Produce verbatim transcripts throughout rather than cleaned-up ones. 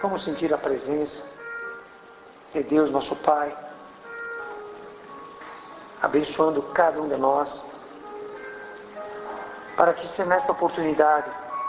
Vamos sentir a presença de Deus, nosso Pai, abençoando cada um de nós, para que se nesta oportunidade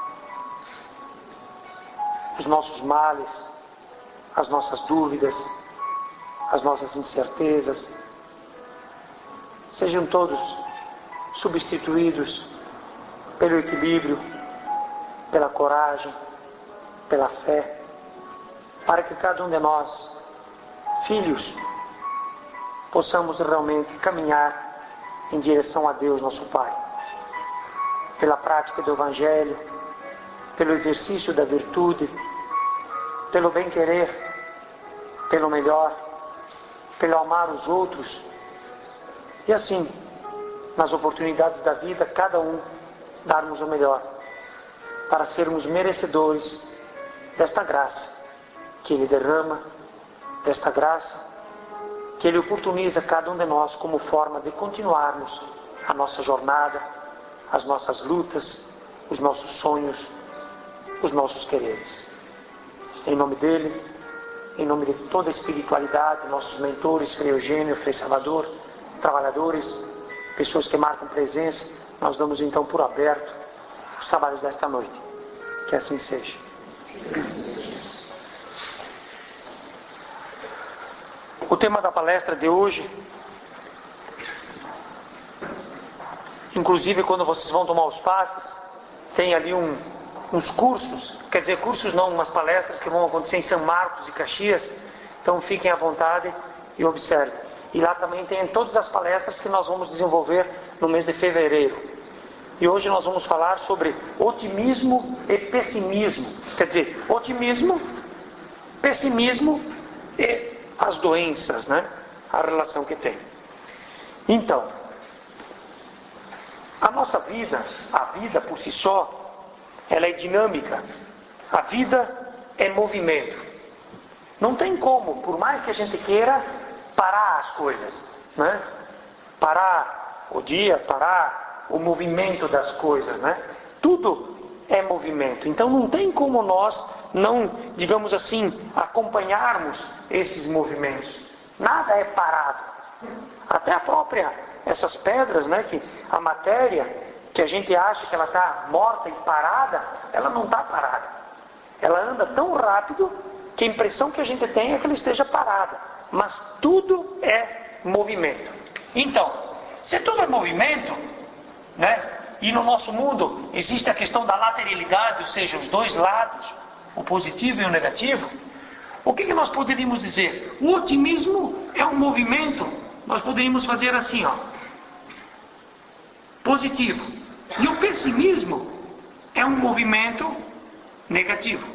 os nossos males, as nossas dúvidas, as nossas incertezas, sejam todos substituídos pelo equilíbrio, pela coragem, pela fé, para que cada um de nós, filhos, possamos realmente caminhar em direção a Deus, nosso Pai, pela prática do Evangelho, pelo exercício da virtude, pelo bem-querer, pelo melhor, pelo amar os outros, e assim, nas oportunidades da vida, cada um darmos o melhor, para sermos merecedores desta graça que Ele derrama, desta graça que Ele oportuniza cada um de nós como forma de continuarmos a nossa jornada, as nossas lutas, os nossos sonhos, os nossos quereres. Em nome dEle, em nome de toda a espiritualidade, nossos mentores, Frei Eugênio, Frei Salvador, trabalhadores, pessoas que marcam presença, nós damos então por aberto os trabalhos desta noite. Que assim seja. O tema da palestra de hoje, inclusive quando vocês vão tomar os passes, tem ali um, uns cursos, quer dizer, cursos não, umas palestras que vão acontecer em São Marcos e Caxias, então fiquem à vontade e observem. E lá também tem todas as palestras que nós vamos desenvolver no mês de fevereiro. E hoje nós vamos falar sobre otimismo e pessimismo. Quer dizer, otimismo, pessimismo e as doenças, né? A relação que tem. Então, a nossa vida, a vida por si só, ela é dinâmica. A vida é movimento. Não tem como, por mais que a gente queira, parar as coisas, né? Parar o dia, parar o movimento das coisas, né? Tudo é movimento. Então não tem como nós não, digamos assim, acompanharmos esses movimentos. Nada é parado. Até a própria, essas pedras, né? Que a matéria, que a gente acha que ela está morta e parada, ela não está parada. Ela anda tão rápido que a impressão que a gente tem é que ela esteja parada. Mas tudo é movimento. Então, se tudo é movimento, né? E no nosso mundo existe a questão da lateralidade, ou seja, os dois lados, o positivo e o negativo, o que, que nós poderíamos dizer? O otimismo é um movimento, nós poderíamos fazer assim, ó, positivo. E o pessimismo é um movimento negativo.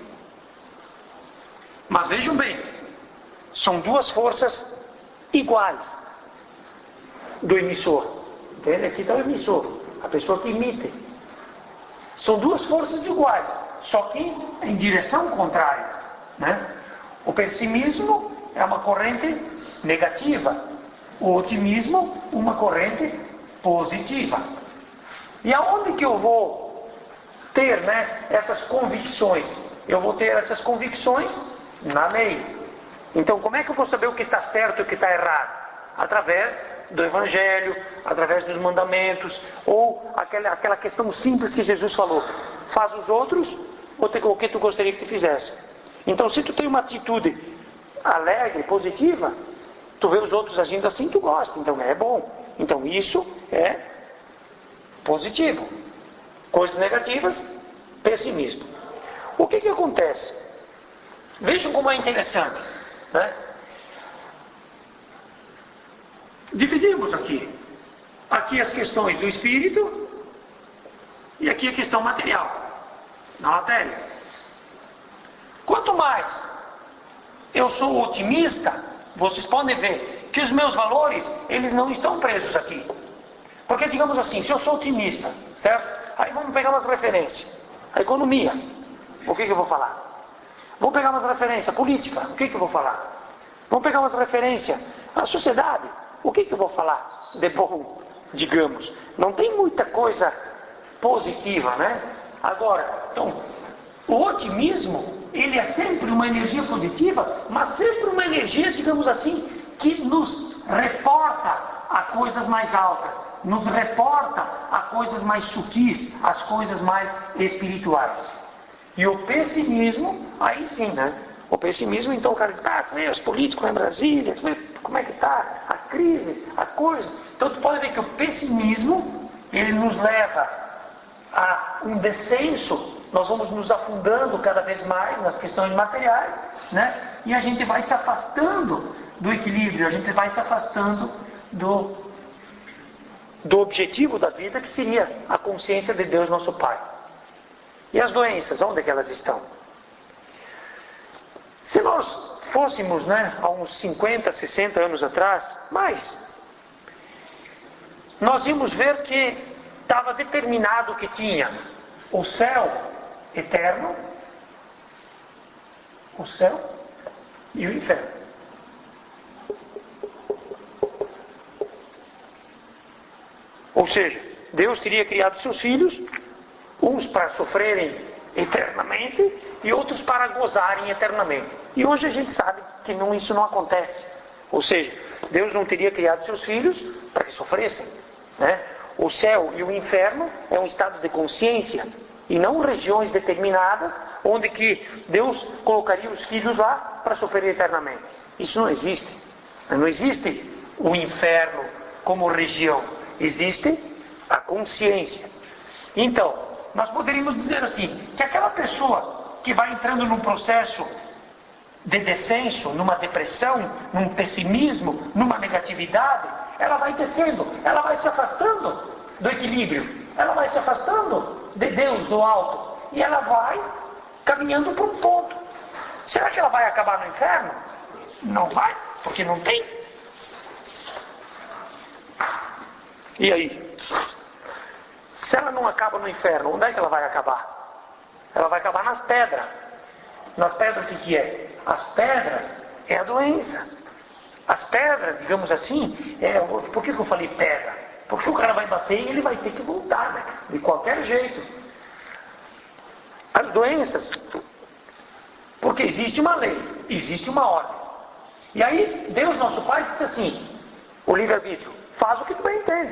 Mas vejam bem, são duas forças iguais do emissor. Entende? Aqui está o emissor, a pessoa que emite. São duas forças iguais, só que em direção contrária, né? O pessimismo é uma corrente negativa, o otimismo uma corrente positiva. E aonde que eu vou ter, né, essas convicções? Eu vou ter essas convicções na lei. Então, como é que eu vou saber o que está certo e o que está errado? Através do Evangelho, através dos mandamentos, ou aquela, aquela questão simples que Jesus falou: faz os outros o que tu gostaria que te fizesse. Então, se tu tem uma atitude alegre, positiva, tu vê os outros agindo assim, tu gosta, então é bom. Então, isso é positivo. Coisas negativas, pessimismo. O que que acontece? Vejam como é interessante, né? Dividimos aqui. Aqui as questões do espírito e aqui a questão material, na matéria. Quanto mais eu sou otimista, vocês podem ver que os meus valores, eles não estão presos aqui. Porque, digamos assim, se eu sou otimista, certo? Aí vamos pegar umas referências. A economia, o que que eu vou falar? Vamos pegar umas referências. Política, o que que eu vou falar? Vamos pegar umas referências. A sociedade, o que que eu vou falar de bom, digamos? Não tem muita coisa positiva, né? Agora, então, o otimismo ele é sempre uma energia positiva, mas sempre uma energia, digamos assim, que nos reporta a coisas mais altas, nos reporta a coisas mais sutis, as coisas mais espirituais. E o pessimismo, aí sim, né? O pessimismo, então o cara diz, ah, tu vê os políticos lá em Brasília, tu vê como é que está, a crise, a coisa. Então tu pode ver que o pessimismo, ele nos leva a um descenso, nós vamos nos afundando cada vez mais nas questões materiais, né? E a gente vai se afastando do equilíbrio, a gente vai se afastando do, do objetivo da vida, que seria a consciência de Deus nosso Pai. E as doenças, onde é que elas estão? Se nós fôssemos, né, há uns cinquenta, sessenta anos atrás, mais, nós íamos ver que estava determinado que tinha o céu eterno, o céu e o inferno. Ou seja, Deus teria criado seus filhos, uns para sofrerem eternamente e outros para gozarem eternamente. E hoje a gente sabe que não, isso não acontece. Ou seja, Deus não teria criado seus filhos para que sofressem, né? O céu e o inferno é um estado de consciência e não regiões determinadas onde que Deus colocaria os filhos lá para sofrer eternamente. Isso não existe. Não existe o inferno como região. Existe a consciência. Então, nós poderíamos dizer assim, que aquela pessoa que vai entrando num processo de descenso, numa depressão, num pessimismo, numa negatividade, ela vai descendo, ela vai se afastando do equilíbrio, ela vai se afastando de Deus, do alto, e ela vai caminhando para um ponto. Será que ela vai acabar no inferno? Não vai, porque não tem. E aí? Se ela não acaba no inferno, onde é que ela vai acabar? Ela vai acabar nas pedras. Nas pedras o que, que é? As pedras é a doença. As pedras, digamos assim, é, por que, que eu falei pedra? Porque o cara vai bater e ele vai ter que voltar, né? De qualquer jeito. As doenças, porque existe uma lei, existe uma ordem. E aí, Deus nosso Pai disse assim, o livre-arbítrio, faz o que tu bem entende.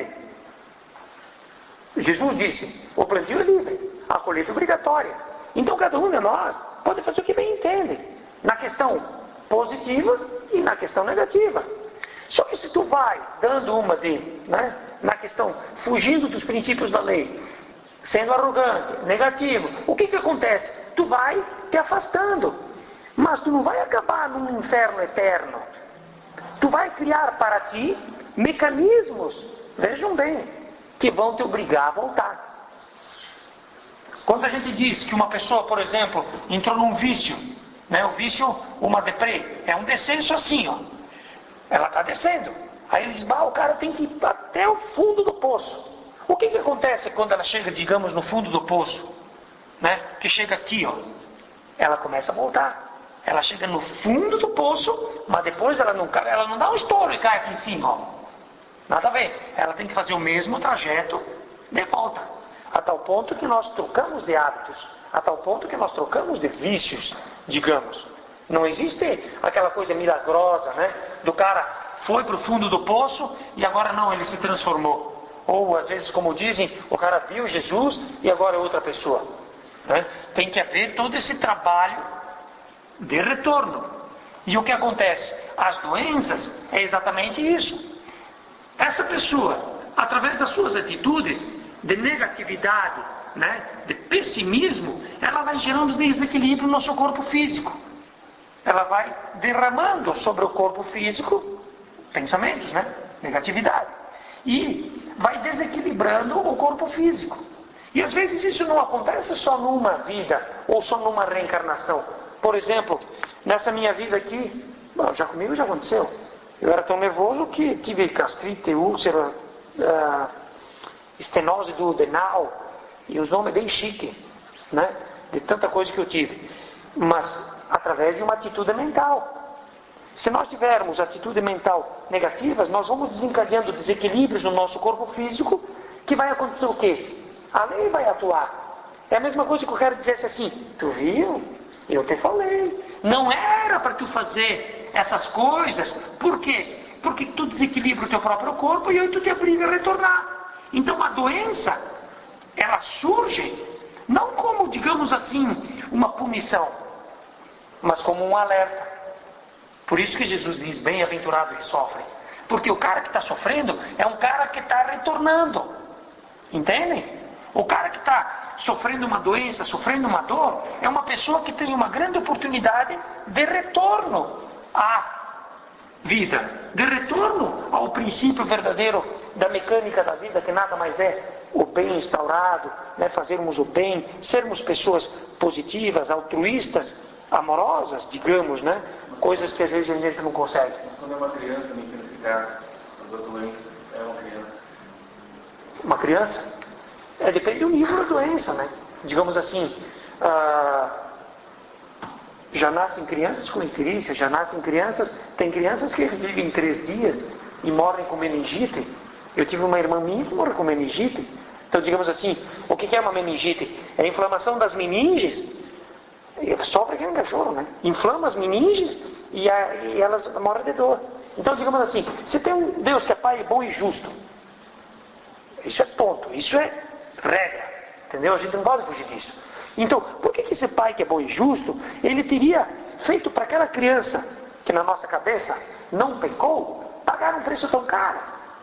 Jesus disse, o plantio é livre, a colheita é obrigatória. Então cada um de nós pode fazer o que bem entende, na questão positiva e na questão negativa. Só que se tu vai dando uma de, né, na questão, fugindo dos princípios da lei, sendo arrogante, negativo, o que que acontece? Tu vai te afastando, mas tu não vai acabar num inferno eterno. Tu vai criar para ti mecanismos, vejam bem, que vão te obrigar a voltar. Quando a gente diz que uma pessoa, por exemplo, entrou num vício, né, o vício, uma deprê, é um descenso assim, ó. Ela está descendo. Aí ele diz, ah, o cara tem que ir até o fundo do poço. O que que acontece quando ela chega, digamos, no fundo do poço? Né? Que chega aqui, ó. Ela começa a voltar. Ela chega no fundo do poço, mas depois ela não, ela não dá um estouro e cai aqui em cima, ó. Nada a ver. Ela tem que fazer o mesmo trajeto de volta. A tal ponto que nós trocamos de hábitos. A tal ponto que nós trocamos de vícios, digamos. Não existe aquela coisa milagrosa, né? Do cara foi para o fundo do poço e agora não, ele se transformou. Ou às vezes, como dizem, o cara viu Jesus e agora é outra pessoa. Né? Tem que haver todo esse trabalho de retorno. E o que acontece? As doenças é exatamente isso. Essa pessoa, através das suas atitudes de negatividade, né, de pessimismo, ela vai gerando desequilíbrio no seu corpo físico. Ela vai derramando sobre o corpo físico pensamentos, né, negatividade. E vai desequilibrando o corpo físico. E às vezes isso não acontece só numa vida ou só numa reencarnação. Por exemplo, nessa minha vida aqui, bom, já comigo já aconteceu. Eu era tão nervoso que tive gastrite, úlcera, uh, estenose do adenal, e os nomes bem chique, né? De tanta coisa que eu tive. Mas através de uma atitude mental. Se nós tivermos atitude mental negativas, nós vamos desencadeando desequilíbrios no nosso corpo físico, que vai acontecer o quê? A lei vai atuar. É a mesma coisa que eu quero dizer assim, tu viu? Eu te falei. Não era para tu fazer essas coisas. Por quê? Porque tu desequilibra o teu próprio corpo e aí tu te obriga a retornar. Então a doença, ela surge não como, digamos assim, uma punição, mas como um alerta. Por isso que Jesus diz, bem-aventurado que sofre. Porque o cara que está sofrendo é um cara que está retornando. Entendem? O cara que está sofrendo uma doença, sofrendo uma dor, é uma pessoa que tem uma grande oportunidade de retorno à vida, de retorno ao princípio verdadeiro da mecânica da vida, que nada mais é o bem instaurado, né? Fazermos o bem, sermos pessoas positivas, altruístas, amorosas, digamos, né? Coisas que às vezes a gente não consegue. Mas quando é uma criança, nem tem explicar, a doença é uma criança. Uma criança? É, depende do nível da doença, né? Digamos assim, ah, já nascem crianças com icterícia, já nascem crianças, tem crianças que vivem três dias e morrem com meningite. Eu tive uma irmã minha que morreu com meningite. Então, digamos assim, o que é uma meningite? É a inflamação das meninges. Sofre que nem cachorro, né? Inflama as meninges e, a, e elas morrem de dor. Então, digamos assim, se tem um Deus que é Pai bom e justo, isso é tonto, isso é regra, entendeu? A gente não pode fugir disso. Então, por que, que esse pai que é bom e justo, ele teria feito para aquela criança, que na nossa cabeça não pecou, pagar um preço tão caro?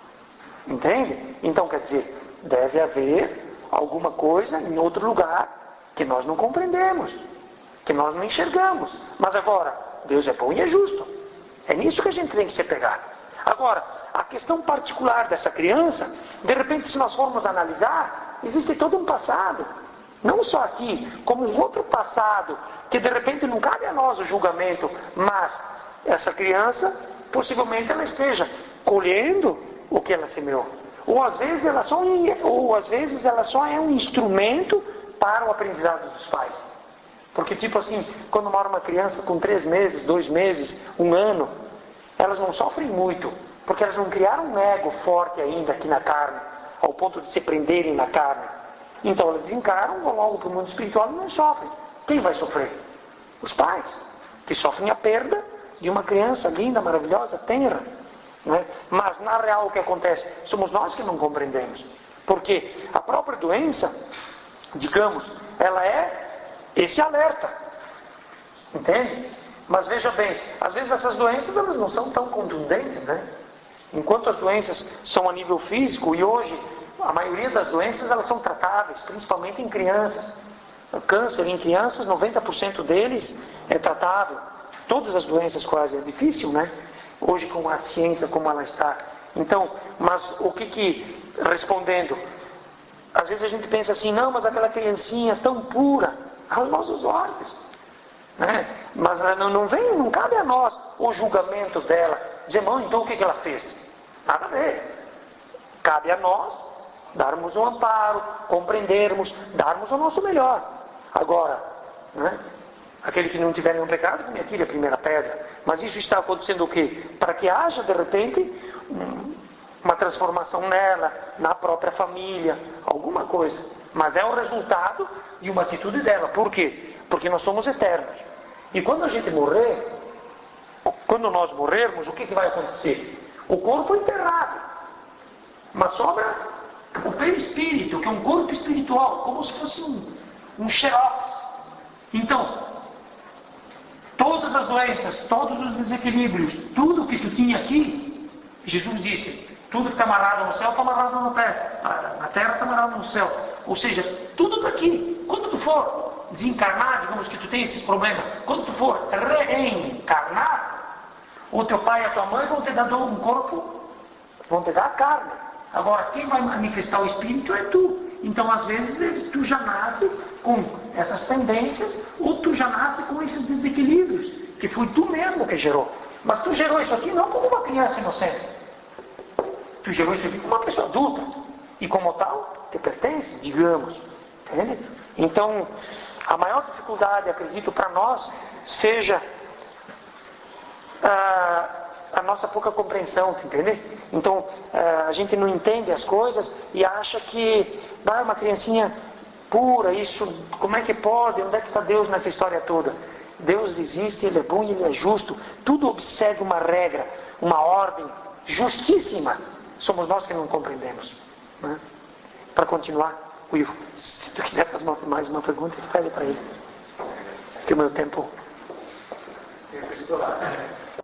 Entende? Então, quer dizer, deve haver alguma coisa em outro lugar que nós não compreendemos, que nós não enxergamos. Mas agora, Deus é bom e é justo. É nisso que a gente tem que se pegar. Agora, a questão particular dessa criança, de repente, se nós formos analisar, existe todo um passado, não só aqui, como um outro passado, que de repente não cabe a nós o julgamento, mas essa criança, possivelmente ela esteja colhendo o que ela semeou. Ou às vezes ela só, ou às vezes ela só é um instrumento para o aprendizado dos pais. Porque tipo assim, quando mora uma criança com três meses, dois meses, um ano, elas não sofrem muito, porque elas não criaram um ego forte ainda aqui na carne, ao ponto de se prenderem na carne. Então elas desencaram, vão logo para o mundo espiritual e não sofrem. Quem vai sofrer? Os pais, que sofrem a perda de uma criança linda, maravilhosa, tenra. Né? Mas na real o que acontece? Somos nós que não compreendemos. Porque a própria doença, digamos, ela é esse alerta. Entende? Mas veja bem, às vezes essas doenças elas não são tão contundentes, né? Enquanto as doenças são a nível físico, e hoje a maioria das doenças elas são tratáveis, principalmente em crianças. O câncer em crianças, noventa por cento deles é tratável. Todas as doenças quase, é difícil, né? Hoje com a ciência como ela está. Então, mas o que que, respondendo, às vezes a gente pensa assim, não, mas aquela criancinha tão pura, aos nossos olhos. Né? Mas não, não vem, não cabe a nós o julgamento dela. Dizer, irmão, então o que que ela fez? Nada a ver. Cabe a nós darmos um amparo, compreendermos, darmos o nosso melhor. Agora, né? Aquele que não tiver nenhum pecado, que me atire a primeira pedra. Mas isso está acontecendo o quê? Para que haja, de repente, uma transformação nela, na própria família, alguma coisa. Mas é o resultado de uma atitude dela. Por quê? Porque nós somos eternos. E quando a gente morrer, quando nós morrermos, o que, que vai acontecer? O corpo é enterrado. Mas sobra o perispírito, que é um corpo espiritual, como se fosse um, um xerox. Então, todas as doenças, todos os desequilíbrios, tudo que tu tinha aqui, Jesus disse, tudo que está amarrado no céu está amarrado na terra. Na terra está amarrado no céu. Ou seja, tudo está aqui. Quando tu for desencarnar, digamos que tu tem esses problemas, quando tu for reencarnar, o teu pai e a tua mãe vão te dar um corpo, vão te dar a carne. Agora, quem vai manifestar o espírito é tu. Então, às vezes, tu já nasce com essas tendências, ou tu já nasce com esses desequilíbrios, que foi tu mesmo que gerou. Mas tu gerou isso aqui não como uma criança inocente. Tu gerou isso aqui como uma pessoa adulta. E como tal, te pertence, digamos. Entende? Então, a maior dificuldade, acredito, para nós, seja a, a nossa pouca compreensão, entende? Então, a gente não entende as coisas e acha que vai uma criancinha pura, isso, como é que pode? Onde é que está Deus nessa história toda? Deus existe, Ele é bom e Ele é justo. Tudo observa uma regra, uma ordem justíssima. Somos nós que não compreendemos. Né? Para continuar, Will, se tu quiser fazer uma, mais uma pergunta, tu pede para ele. Que o meu tempo...